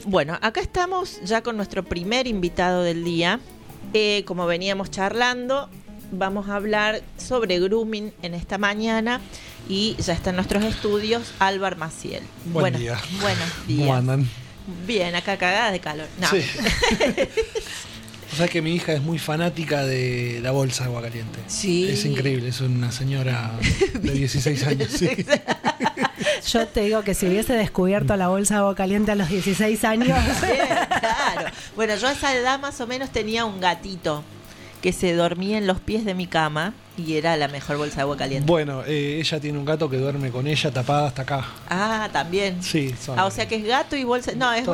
Bueno, acá estamos ya con nuestro primer invitado del día. Como veníamos charlando, vamos a hablar sobre grooming en esta mañana y ya está en nuestros estudios Álvar Maciel. Buen día. Buenos días. ¿Cómo andan? Bien, acá cagada de calor. No. Sí. O sea que mi hija es muy fanática de la bolsa de agua caliente. Sí. Es increíble, es una señora de 16 años. Sí. Yo te digo que si hubiese descubierto la bolsa de agua caliente a los 16 años... Bien, claro. Bueno, yo a esa edad más o menos tenía un gatito que se dormía en los pies de mi cama y era la mejor bolsa de agua caliente. Bueno, ella tiene un gato que duerme con ella tapada hasta acá. Ah, también. Sí. O sea que es gato y bolsa. No, es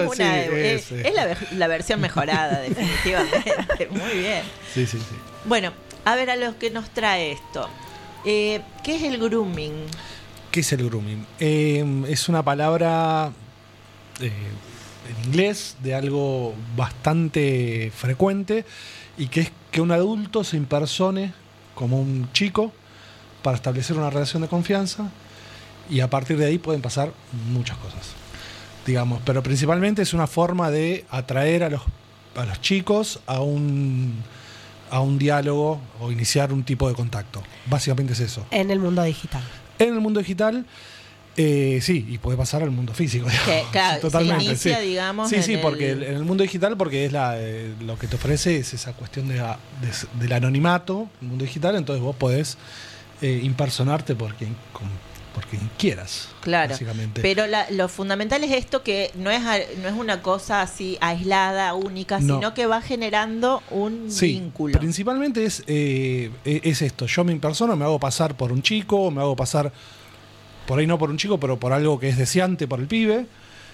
la versión mejorada, definitivamente. Muy bien. Sí. Bueno, a ver a los que nos trae esto. ¿Qué es el grooming? ¿Qué es el grooming? Es una palabra en inglés de algo bastante frecuente y que es que un adulto se impersone como un chico para establecer una relación de confianza y a partir de ahí pueden pasar muchas cosas, digamos, pero principalmente es una forma de atraer a los chicos a un diálogo o iniciar un tipo de contacto. Básicamente es eso. En el mundo digital. En el mundo digital, sí, y puede pasar al mundo físico. Claro, totalmente. Se inicia, digamos. Sí, porque en el mundo digital, porque es lo que te ofrece es esa cuestión del anonimato, el mundo digital, entonces vos podés impersonarte por quien quieras. Claro, básicamente. Pero lo fundamental es esto, que no es una cosa así aislada, única, No. Sino que va generando un vínculo. Principalmente es esto, yo me impersono, me hago pasar por un chico, me hago pasar, por ahí no por un chico, pero por algo que es deseante por el pibe,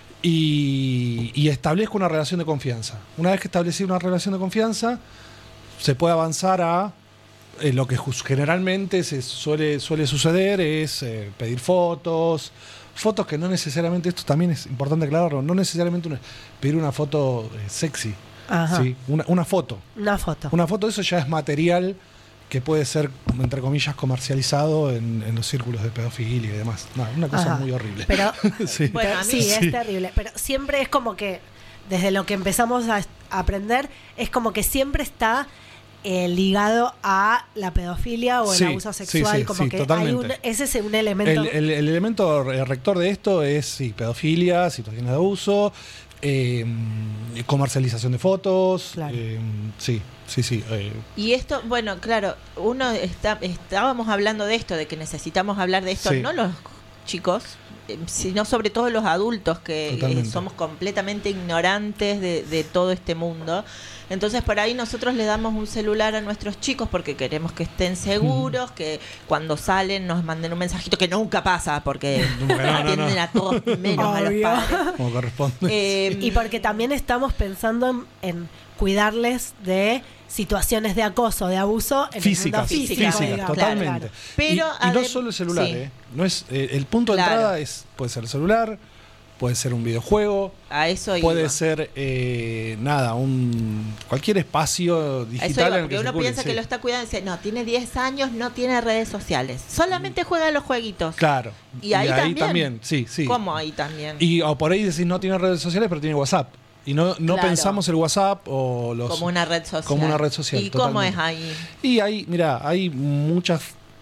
y establezco una relación de confianza. Una vez que establecí una relación de confianza, se puede avanzar a lo que generalmente suele suceder es pedir fotos que no necesariamente, esto también es importante aclararlo, no necesariamente pedir una foto sexy. Ajá. ¿Sí? Una foto. Una foto, eso ya es material que puede ser, entre comillas, comercializado en los círculos de pedofilia y demás. No, una cosa muy horrible. Pero, sí. Bueno, a mí sí, es terrible. Pero siempre es como que, desde lo que empezamos a aprender, es como que siempre está ligado a la pedofilia o el abuso sexual. Como que totalmente. ese es un elemento. El elemento rector de esto es pedofilia, situaciones de abuso, comercialización de fotos. Claro. Sí. Y esto, bueno, claro, estábamos hablando de esto, de que necesitamos hablar de esto, Sí. no los chicos, sino sobre todo los adultos que somos completamente ignorantes de todo este mundo. Entonces por ahí nosotros le damos un celular a nuestros chicos porque queremos que estén seguros, que cuando salen nos manden un mensajito, que nunca pasa porque atienden a todos menos a los padres. Como corresponde. Y porque también estamos pensando en cuidarles de situaciones de acoso, de abuso en físicas, el mundo físico, digamos. totalmente. Claro. Pero y no solo el celular, sí. No es el punto de entrada puede ser el celular, puede ser un videojuego, A eso puede iba. ser cualquier espacio digital Eso iba, en el porque que uno circule, piensa que lo está cuidando y dice, no, tiene 10 años, no tiene redes sociales, solamente juega a los jueguitos. Claro. Y ahí también. Sí. ¿Cómo ahí también? O por ahí decís no tiene redes sociales, pero tiene WhatsApp. Y no Claro. pensamos el WhatsApp o los como una red social. como una red social. ¿Y totalmente. cómo es ahí? Y hay muchas,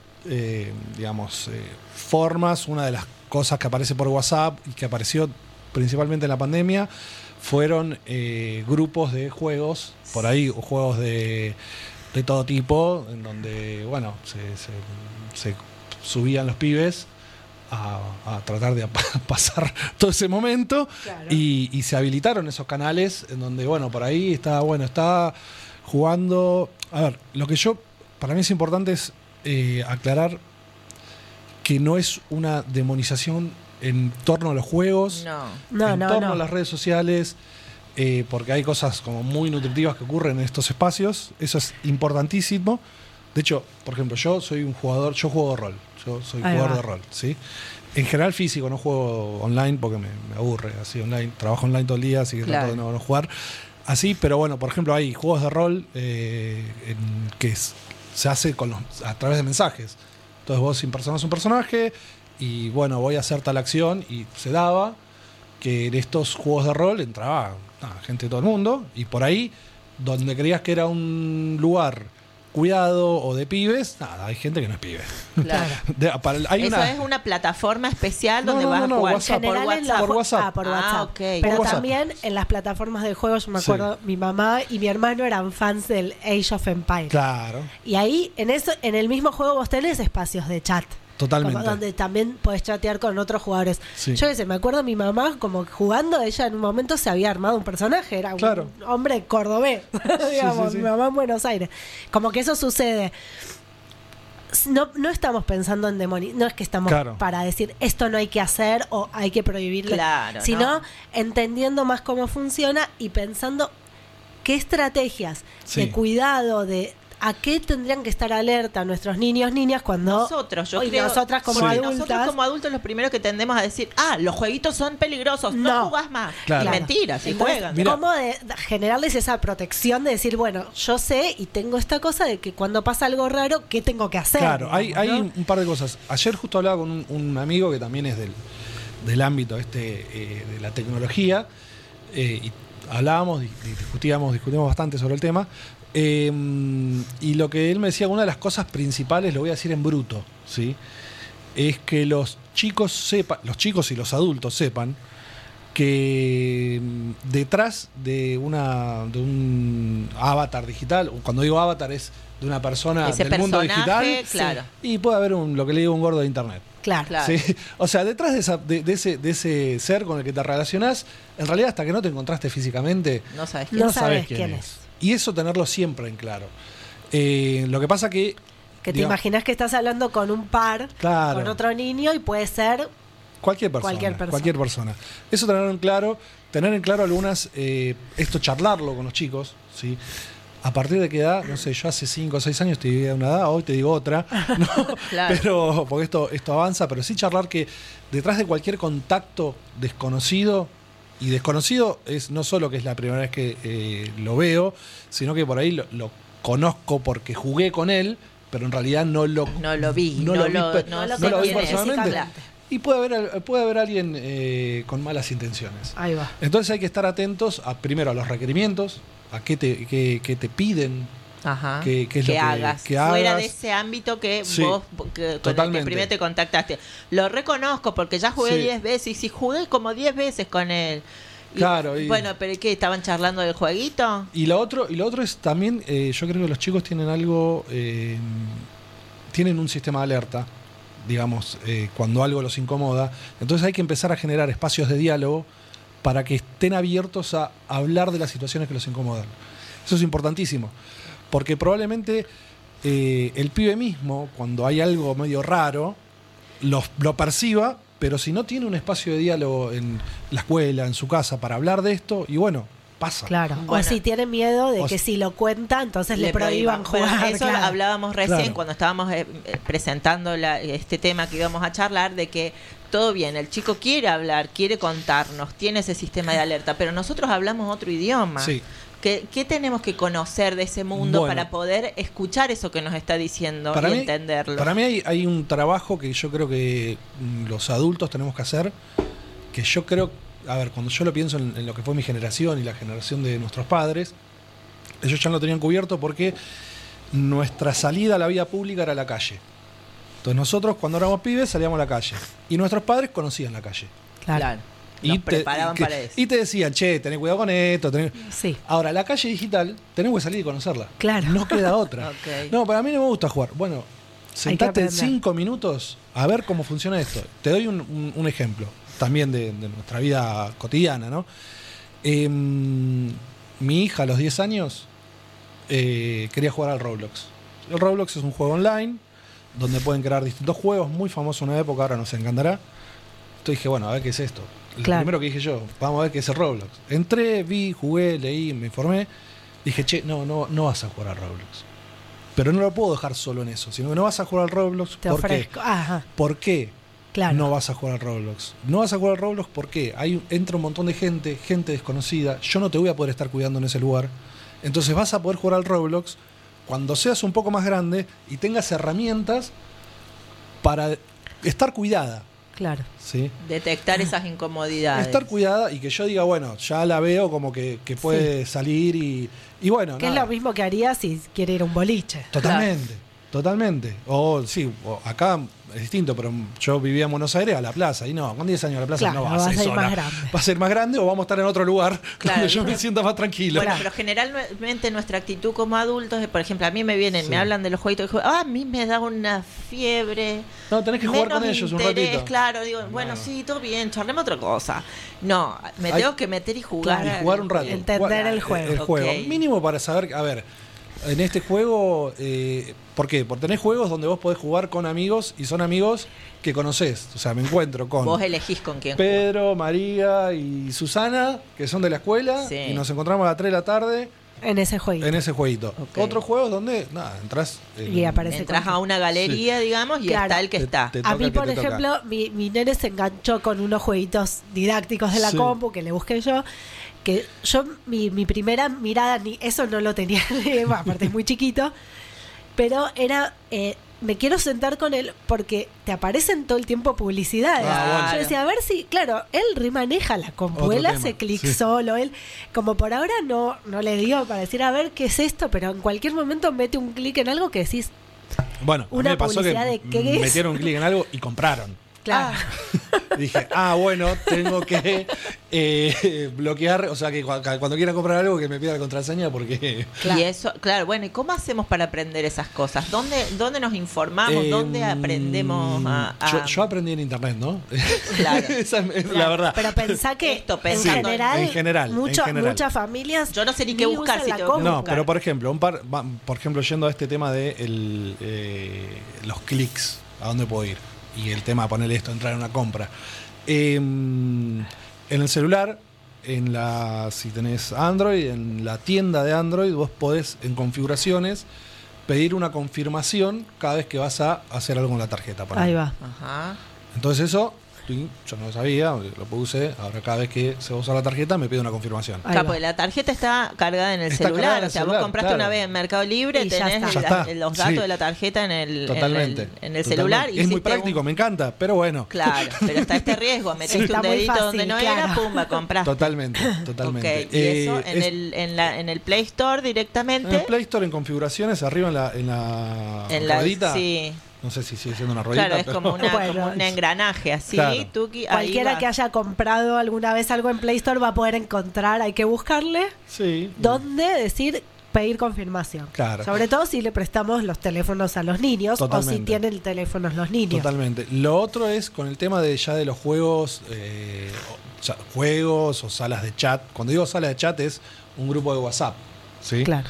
formas. Una de las cosas que aparece por WhatsApp y que apareció principalmente en la pandemia fueron grupos de juegos, por ahí juegos de todo tipo, en donde, bueno, se subían los pibes a tratar de pasar todo ese momento. Claro. Y se habilitaron esos canales en donde, bueno, por ahí está jugando. A ver, para mí es importante es aclarar que no es una demonización en torno a los juegos, en torno a las redes sociales, porque hay cosas como muy nutritivas que ocurren en estos espacios. Eso es importantísimo. De hecho, por ejemplo, yo juego rol. Yo soy jugador de rol, ¿sí? En general físico, no juego online porque me aburre así online. Trabajo online todo el día, así que trato de no jugar así. Pero bueno, por ejemplo, hay juegos de rol que se hace a través de mensajes. Entonces vos impersonás un personaje y bueno, voy a hacer tal acción y se daba. que en estos juegos de rol entraba gente de todo el mundo, y por ahí, donde creías que era un lugar cuidado o de pibes, hay gente que no es pibe. Claro. Eso es una plataforma especial donde vas a jugar WhatsApp, por WhatsApp. Por WhatsApp. Okay. Pero por también WhatsApp. en las plataformas de juegos, yo me acuerdo, mi mamá y mi hermano eran fans del Age of Empires. Claro. Y ahí, en el mismo juego vos tenés espacios de chat. Totalmente. Donde también podés chatear con otros jugadores. Sí. Yo qué sé, me acuerdo mi mamá como jugando, ella en un momento se había armado un personaje, era un hombre cordobés, digamos, mi mamá en Buenos Aires. Como que eso sucede. No estamos pensando en demonio, no es que estamos para decir esto no hay que hacer o hay que prohibirlo, sino entendiendo más cómo funciona y pensando qué estrategias de cuidado, de a qué tendrían que estar alerta nuestros niños, niñas cuando nosotras como adultas. Nosotros como adultos los primeros que tendemos a decir, los jueguitos son peligrosos, no jugás más. Claro. Y mentiras, y juegan. ¿Cómo de generarles esa protección de decir, bueno, yo sé y tengo esta cosa de que cuando pasa algo raro, ¿qué tengo que hacer? Claro, hay un par de cosas. Ayer justo hablaba con un amigo que también es del ámbito de la tecnología, y hablábamos, discutíamos bastante sobre el tema. Y lo que él me decía, una de las cosas principales, lo voy a decir en bruto, ¿sí? Es que los chicos y los adultos sepan que detrás de un avatar digital, cuando digo avatar es de una persona ese del mundo digital, claro. Y puede haber lo que le digo un gordo de internet. Claro. ¿Sí? O sea, detrás de ese ser con el que te relacionás, en realidad hasta que no te encontraste físicamente, no sabes quién es. Y eso tenerlo siempre en claro. Lo que pasa que te imaginas que estás hablando con un par, con otro niño, y puede ser cualquier persona. Eso tener en claro algunas, esto charlarlo con los chicos, ¿sí? A partir de qué edad, no sé, yo hace 5 o 6 años te diría una edad, hoy te digo otra, ¿no? Pero porque esto avanza, pero sí charlar que detrás de cualquier contacto desconocido, y desconocido es no solo que es la primera vez que lo veo, sino que por ahí lo conozco porque jugué con él, pero en realidad no lo vi personalmente. Y puede haber alguien con malas intenciones. Ahí va. Entonces hay que estar atentos primero a los requerimientos, a qué te piden. Ajá. Que hagas fuera de ese ámbito que vos con el que primero te contactaste. Lo reconozco porque ya jugué 10 veces y si jugué como 10 veces con él. Bueno, pero ¿qué? ¿Estaban charlando del jueguito? Y lo otro es también, yo creo que los chicos tienen tienen un sistema de alerta, digamos, cuando algo los incomoda. Entonces hay que empezar a generar espacios de diálogo para que estén abiertos a hablar de las situaciones que los incomodan. Eso es importantísimo. Porque probablemente el pibe mismo, cuando hay algo medio raro, lo perciba, pero si no tiene un espacio de diálogo en la escuela, en su casa, para hablar de esto, y bueno, pasa. Claro. O si tiene miedo de que si lo cuenta, entonces le prohíban jugar. Bueno, eso hablábamos recién cuando estábamos presentando este tema que íbamos a charlar, de que todo bien, el chico quiere hablar, quiere contarnos, tiene ese sistema de alerta, pero nosotros hablamos otro idioma. Sí. ¿Qué tenemos que conocer de ese mundo para poder escuchar eso que nos está diciendo y entenderlo? Para mí hay un trabajo que yo creo que los adultos tenemos que hacer, que yo creo, cuando yo lo pienso en lo que fue mi generación y la generación de nuestros padres, ellos ya lo tenían cubierto porque nuestra salida a la vida pública era la calle. Entonces nosotros cuando éramos pibes salíamos a la calle y nuestros padres conocían la calle. Claro. Nos preparaban para eso. Y te decían, tenés cuidado con esto. Sí. Ahora, la calle digital, tenemos que salir y conocerla. Claro. No queda otra. No, para mí no me gusta jugar. Bueno, sentate 5 minutos a ver cómo funciona esto. Te doy un ejemplo, también de nuestra vida cotidiana, ¿no? Mi hija a los 10 años quería jugar al Roblox. El Roblox es un juego online donde pueden crear distintos juegos, muy famoso en una época, ahora nos encantará. Entonces dije, bueno, a ver qué es esto. Lo primero que dije yo, vamos a ver qué es el Roblox. Entré, vi, jugué, leí, me informé. Dije, no vas a jugar al Roblox. Pero no lo puedo dejar solo en eso, sino que no vas a jugar al Roblox. ¿Por qué? ¿Por qué no vas a jugar al Roblox? No vas a jugar al Roblox porque entra un montón de gente desconocida. Yo no te voy a poder estar cuidando en ese lugar. Entonces vas a poder jugar al Roblox cuando seas un poco más grande y tengas herramientas para estar cuidada. Claro. ¿Sí? Detectar esas incomodidades. Estar cuidada y que yo diga, bueno, ya la veo como que puede salir y bueno. Que es lo mismo que haría si quiere ir a un boliche. Totalmente, claro. Totalmente. O acá es distinto, pero yo vivía en Buenos Aires a la plaza y no, con 10 años a la plaza claro, no va a ser sola. Más grande. Va a ser más grande o vamos a estar en otro lugar donde yo me sienta más tranquilo. Bueno, pero generalmente nuestra actitud como adultos es, por ejemplo, a mí me hablan de los jueguitos, a mí me da una fiebre. No, tenés que jugar con ellos un ratito. Claro, digo, bueno, sí, todo bien, charlemos otra cosa. No, tengo que meter y jugar. Y jugar un rato. Entender el juego. El juego. Okay. Mínimo para saber, a ver, en este juego, ¿por qué? Porque tenés juegos donde vos podés jugar con amigos y son amigos que conocés. O sea, me encuentro con... Vos elegís con quién Pedro, jugar. María y Susana, que son de la escuela, y nos encontramos a las 3 de la tarde. En ese jueguito. Okay. Otros juegos donde, entras a una galería, digamos, y claro, está el que está. A mí, por ejemplo, mi nene se enganchó con unos jueguitos didácticos de la compu que le busqué yo. Que yo, mi primera mirada, ni eso no lo tenía, aparte es muy chiquito, pero era, me quiero sentar con él porque te aparecen todo el tiempo publicidades. Bueno. Yo decía, a ver si, claro, él remaneja la compu, él hace clic solo, él, como por ahora no le digo para decir, a ver qué es esto, pero en cualquier momento mete un clic en algo que decís. Bueno, a mí me pasó que metieron un clic en algo y compraron. Claro. Dije, bueno, tengo que bloquear, o sea que cuando quiera comprar algo que me pida la contraseña porque... Claro. Y eso, claro, bueno, ¿y cómo hacemos para aprender esas cosas? ¿Dónde nos informamos? ¿Dónde aprendemos Yo aprendí en internet, ¿no? Claro. Esa es la verdad. Pero pensá que en general, muchas familias... Yo no sé ni qué buscar si tengo que buscar. Pero por ejemplo, yendo a este tema de los clics, ¿a dónde puedo ir? Y el tema de ponerle esto, entrar en una compra. En el celular, si tenés Android, en la tienda de Android, vos podés, en configuraciones, pedir una confirmación cada vez que vas a hacer algo con la tarjeta. Ahí va. Ajá. Entonces eso, yo no lo sabía, lo puse, ahora cada vez que se usa la tarjeta me pide una confirmación. Claro, porque la tarjeta está cargada en el celular, o sea, vos compraste una vez en Mercado Libre, tenés los datos de la tarjeta en el celular. Y es muy práctico, me encanta, pero bueno. Claro, pero está este riesgo, metiste un dedito donde no era, pumba, compraste. Totalmente. Okay. Y eso en el Play Store directamente. En el Play Store, en configuraciones, arriba en la ruedita. Sí. No sé si sigue siendo una ruedita. Claro, es como un engranaje así. Claro. Cualquiera que haya comprado alguna vez algo en Play Store va a poder encontrar, hay que buscarle dónde pedir confirmación. Claro. Sobre todo si le prestamos los teléfonos a los niños. Totalmente. O si tienen teléfonos los niños. Totalmente. Lo otro es con el tema de los juegos, juegos o salas de chat. Cuando digo sala de chat es un grupo de WhatsApp. ¿Sí? Claro.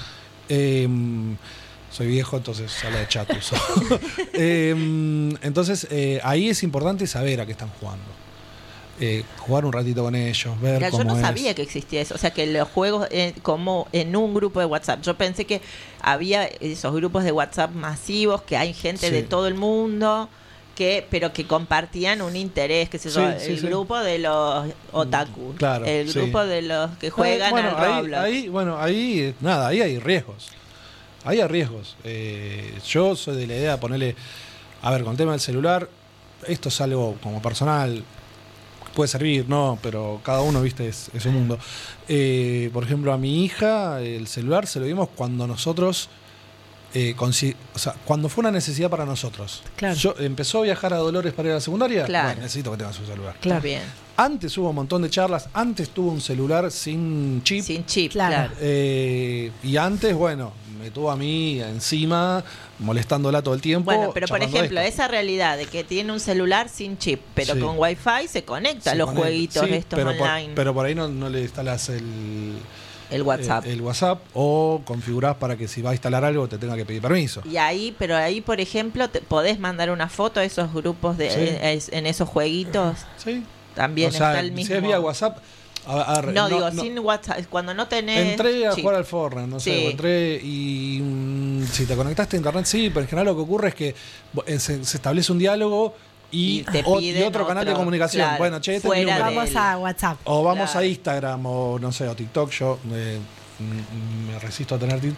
Soy viejo, entonces sala de chat uso. Entonces, ahí es importante saber a qué están jugando. Jugar un ratito con ellos, ver cómo yo no sabía que existía eso. O sea, que los juegos como en un grupo de WhatsApp. Yo pensé que había esos grupos de WhatsApp masivos, que hay gente de todo el mundo, pero que compartían un interés, qué sé yo, el grupo de los otaku, el grupo de los que juegan al Roblox. Ahí hay riesgos. Hay riesgos. Yo soy de la idea de ponerle... A ver, con el tema del celular, esto es algo como personal, puede servir, no, pero cada uno, viste, es un mundo. Por ejemplo, a mi hija, el celular se lo dimos cuando nosotros... cuando fue una necesidad para nosotros. Claro. Empezó a viajar a Dolores para ir a la secundaria. Claro. Bueno, necesito que tenga su celular. Claro. Bien. Antes hubo un montón de charlas. Antes tuvo un celular sin chip. Sin chip, claro. Y antes, me tuvo a mí encima, molestándola todo el tiempo. Bueno, pero por ejemplo, esa realidad de que tiene un celular sin chip, pero con Wi-Fi se conecta a los jueguitos estos online. Pero por ahí no le instalas el WhatsApp. El WhatsApp, o configurás para que si va a instalar algo te tenga que pedir permiso. Pero ahí, por ejemplo, podés mandar una foto a esos grupos en esos jueguitos. Sí. También está el mismo. Si es vía WhatsApp. Sin WhatsApp, cuando no tenés. Entré a jugar al Fortnite, no sé, entré y si te conectaste a internet, pero en general lo que ocurre es que se establece un diálogo y otro canal de comunicación. Claro, bueno, vamos a WhatsApp. O vamos a Instagram, o no sé, o TikTok. Yo me resisto a tener TikTok,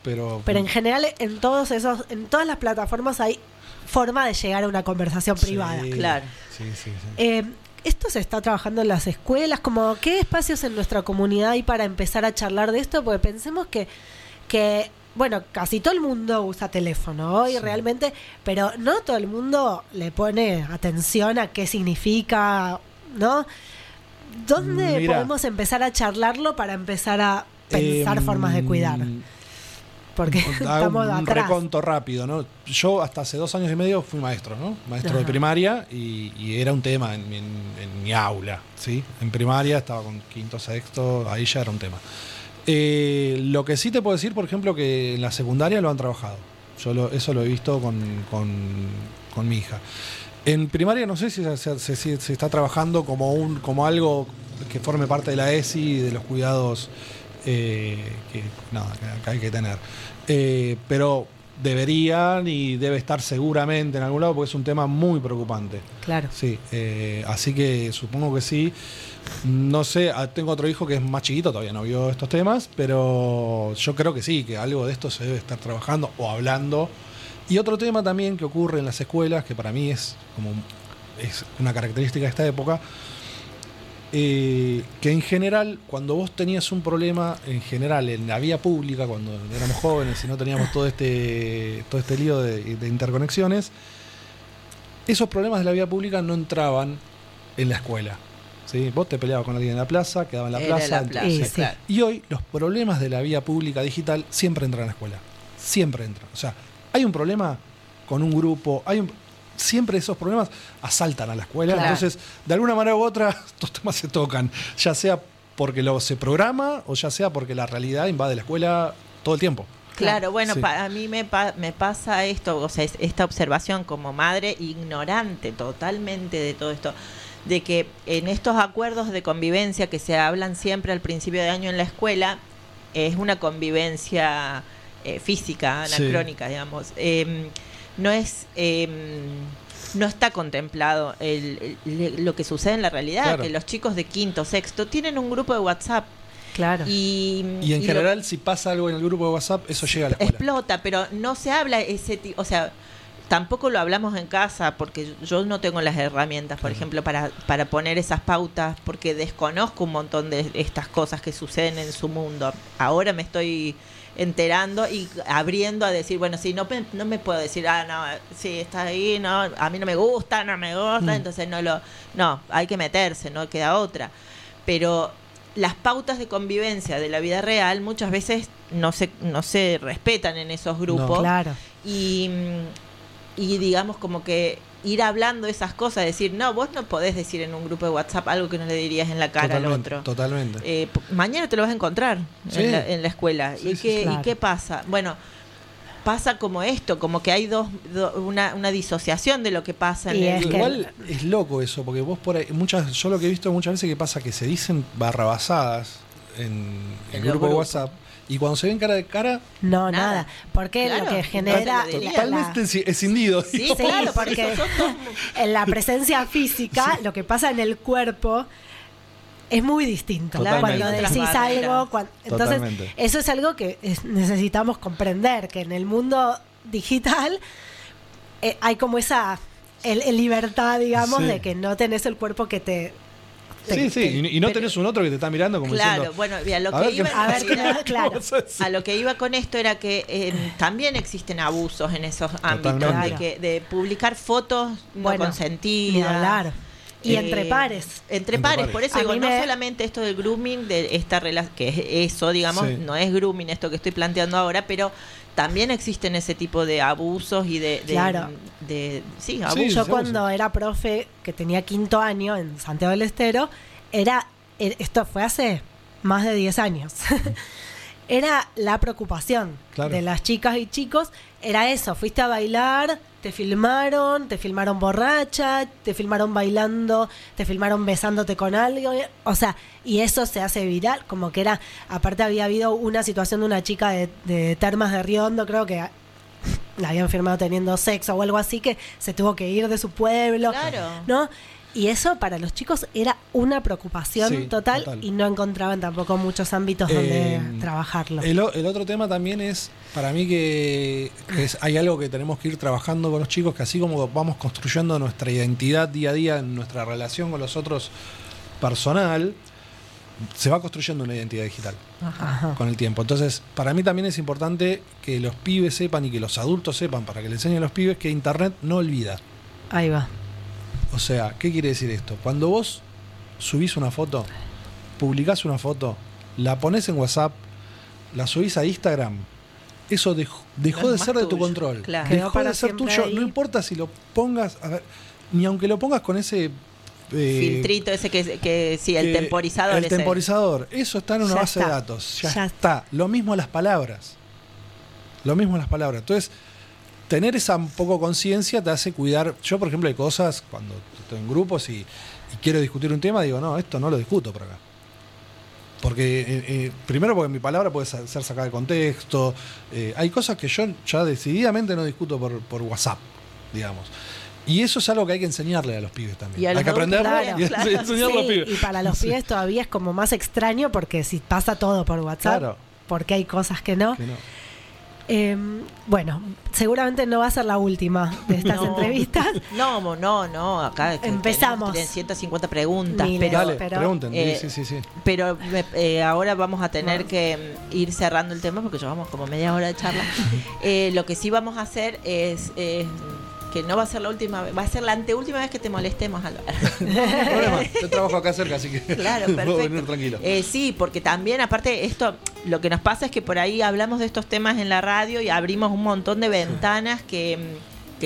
pero en general en todas las plataformas hay forma de llegar a una conversación privada. Claro. Sí. ¿Esto se está trabajando en las escuelas? Como, ¿qué espacios en nuestra comunidad hay para empezar a charlar de esto? Porque pensemos que bueno, casi todo el mundo usa teléfono hoy realmente, pero no todo el mundo le pone atención a qué significa, ¿no? ¿Dónde podemos empezar a charlarlo para empezar a pensar formas de cuidar? Porque estamos un atrás. Reconto rápido, ¿no? Yo hasta hace 2 años y medio fui maestro, ¿no? Maestro de primaria y era un tema en mi aula, ¿sí? En primaria estaba con quinto, sexto, ahí ya era un tema. Lo que sí te puedo decir, por ejemplo, que en la secundaria lo han trabajado. Eso lo he visto con mi hija. En primaria no sé si se está trabajando como algo que forme parte de la ESI, de los cuidados que hay que tener. Pero deberían y debe estar seguramente en algún lado porque es un tema muy preocupante. Claro. Sí, así que supongo que sí. No sé, tengo otro hijo que es más chiquito, todavía no vio estos temas, pero yo creo que sí, que algo de esto se debe estar trabajando o hablando. Y otro tema también que ocurre en las escuelas, que para mí es una característica de esta época, que en general, cuando vos tenías un problema, en general, en la vía pública, cuando éramos jóvenes y no teníamos todo este lío de interconexiones, esos problemas de la vía pública no entraban en la escuela. ¿Sí? Vos te peleabas con alguien en la plaza, quedaba en la plaza. Claro. Y hoy los problemas de la vía pública digital siempre entran en la escuela. Siempre entran. O sea, hay un problema con un grupo, siempre esos problemas asaltan a la escuela. Claro. Entonces, de alguna manera u otra, estos temas se tocan. Ya sea porque se programa o ya sea porque la realidad invade la escuela todo el tiempo. Claro, bueno, a mí me pasa esto, o sea, esta observación como madre ignorante totalmente de todo esto, de que en estos acuerdos de convivencia que se hablan siempre al principio de año en la escuela, es una convivencia física, anacrónica, digamos. No está contemplado lo que sucede en la realidad, que los chicos de quinto, sexto tienen un grupo de WhatsApp. Claro. Y en general, si pasa algo en el grupo de WhatsApp, eso llega a la escuela. Explota, pero no se habla o sea, tampoco lo hablamos en casa, porque yo no tengo las herramientas, por ejemplo, para poner esas pautas, porque desconozco un montón de estas cosas que suceden en su mundo. Ahora me estoy enterando y abriendo a decir, bueno, sí, no me puedo decir, no, sí, está ahí, no, a mí no me gusta, entonces no, hay que meterse, no queda otra. Pero las pautas de convivencia de la vida real muchas veces no se respetan en esos grupos. No, claro. Y digamos como que ir hablando esas cosas, decir, no, vos no podés decir en un grupo de WhatsApp algo que no le dirías en la cara al otro. Totalmente. Mañana te lo vas a encontrar en la escuela. Sí, ¿Y qué pasa? Bueno, pasa como esto, como que hay una disociación de lo que pasa Igual es loco eso, porque vos por ahí, yo lo que he visto muchas veces que pasa que se dicen barrabasadas en el grupo de WhatsApp. Y cuando se ven cara de cara... No, nada. Porque lo que genera... Totalmente escindido. Sí, claro, porque en la presencia física, lo que pasa en el cuerpo es muy distinto. Totalmente. Cuando decís algo... Entonces, eso es algo que necesitamos comprender, que en el mundo digital hay como esa libertad, digamos, de que no tenés el cuerpo que te... y no tenés un otro que te está mirando como diciendo... Claro, bueno, a lo que iba con esto era que también existen abusos en esos ámbitos, de publicar fotos no consentidas. Y entre pares. Entre pares, por eso digo, no solamente esto del grooming, de esta relación, que es eso, digamos, no es grooming esto que estoy planteando ahora, pero también existen ese tipo de abusos y abusos. Yo cuando era profe, que tenía 5º año en Santiago del Estero, esto fue hace más de 10 años. Era la preocupación de las chicas y chicos, era eso, fuiste a bailar, te filmaron borracha, te filmaron bailando, te filmaron besándote con algo, o sea, y eso se hace viral, como que era, aparte había habido una situación de una chica de Termas de Riondo, creo que la habían firmado teniendo sexo o algo así, que se tuvo que ir de su pueblo, ¿no? Y eso para los chicos era una preocupación total y no encontraban tampoco muchos ámbitos donde trabajarlo. El otro tema también es, para mí que hay algo que tenemos que ir trabajando con los chicos, que así como vamos construyendo nuestra identidad día a día en nuestra relación con los otros personal, se va construyendo una identidad digital con el tiempo. Entonces, para mí también es importante que los pibes sepan y que los adultos sepan, para que le enseñen a los pibes, que Internet no olvida. Ahí va. O sea, ¿qué quiere decir esto? Cuando vos subís una foto, publicás una foto, la ponés en WhatsApp, la subís a Instagram, eso dejó de ser de tu control. Claro. Dejó de ser tuyo. No importa si lo pongas, ni aunque lo pongas con ese filtrito ese que sí, el temporizador. El temporizador, eso está en una base de datos. Ya está. Lo mismo las palabras. Entonces, tener esa un poco conciencia te hace cuidar. Yo, por ejemplo, hay cosas cuando estoy en grupos y quiero discutir un tema, digo, no, esto no lo discuto por acá. Porque, primero, porque mi palabra puede ser sacada de contexto. Hay cosas que yo ya decididamente no discuto por WhatsApp, digamos. Y eso es algo que hay que enseñarle a los pibes también. Hay que aprenderlo y enseñarlo a los pibes. Y para los pibes todavía es como más extraño porque si pasa todo por WhatsApp, porque hay cosas que no. Bueno, seguramente no va a ser la última de estas entrevistas. No, acá empezamos. Tienen 150 preguntas. Dale, pregunten. Sí. Pero ahora vamos a tener que ir cerrando el tema porque llevamos como media hora de charla. Lo que sí vamos a hacer es que no va a ser la última vez, va a ser la anteúltima vez que te molestemos, Álvaro. No hay problema, yo trabajo acá cerca, así que claro, perfecto. Puedo venir tranquilo. Sí, porque también, aparte, esto, lo que nos pasa es que por ahí hablamos de estos temas en la radio y abrimos un montón de ventanas que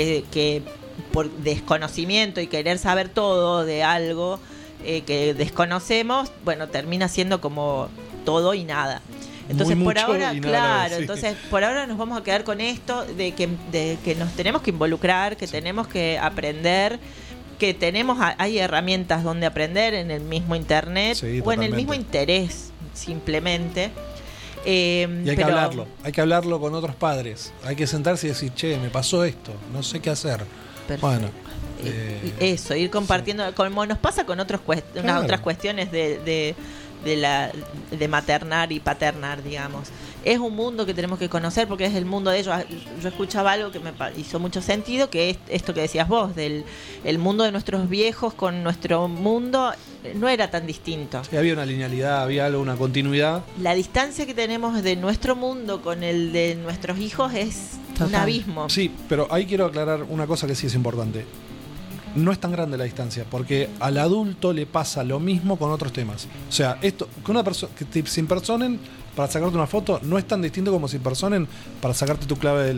por desconocimiento y querer saber todo de algo que desconocemos, bueno, termina siendo como todo y nada. Entonces por ahora, claro, entonces por ahora nos vamos a quedar con esto de que nos tenemos que involucrar, que tenemos que aprender, que hay herramientas donde aprender en el mismo internet o en el mismo interés, simplemente. Y hay que hablarlo con otros padres. Hay que sentarse y decir, che, me pasó esto, no sé qué hacer. Perfecto. Bueno, eso, ir compartiendo, como nos pasa con otras cuestiones de maternar y paternar, digamos. Es un mundo que tenemos que conocer porque es el mundo de ellos. Yo escuchaba algo que me hizo mucho sentido, que es esto que decías vos, el mundo de nuestros viejos con nuestro mundo no era tan distinto. Sí, había una linealidad, había una continuidad. La distancia que tenemos de nuestro mundo con el de nuestros hijos es un abismo. Sí, pero ahí quiero aclarar una cosa que sí es importante. No es tan grande la distancia, porque al adulto le pasa lo mismo con otros temas. O sea, esto que una persona que se impersonen para sacarte una foto no es tan distinto como se impersonen para sacarte tu clave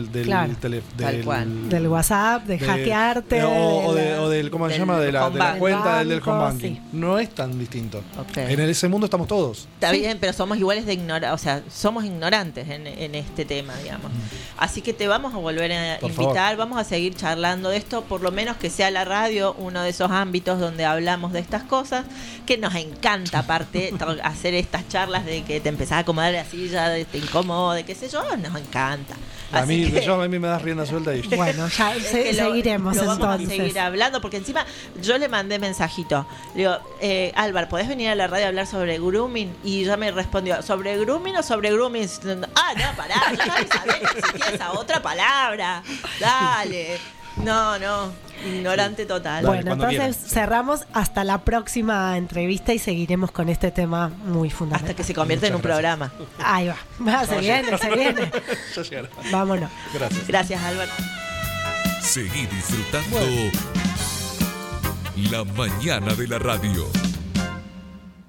del WhatsApp, de hackearte o del ¿cómo se llama? De la cuenta del home banking. Sí. No es tan distinto. Okay. En ese mundo estamos todos. Está bien, pero somos iguales de somos ignorantes en este tema, digamos. Así que te vamos a volver a invitar, vamos a seguir charlando de esto, por lo menos que sea la radio uno de esos ámbitos donde hablamos de estas cosas, que nos encanta aparte hacer estas charlas de que te empezás a acomodar la silla, te incómodo, qué sé yo, nos encanta. A mí me das rienda suelta y bueno, ya seguiremos lo entonces. Vamos a seguir hablando, porque encima yo le mandé mensajito. Le digo, Álvaro, ¿podés venir a la radio a hablar sobre grooming? Y ya me respondió, ¿sobre grooming o sobre grooming? Ah, no, pará, ya sabés que existía esa otra palabra. Dale. No, ignorante total. Bueno, entonces cerramos hasta la próxima entrevista y seguiremos con este tema muy fundamental. Hasta que se convierta en un programa. Ahí va. Se viene. Vámonos. Gracias, Álvaro. Seguí disfrutando La Mañana de la Radio.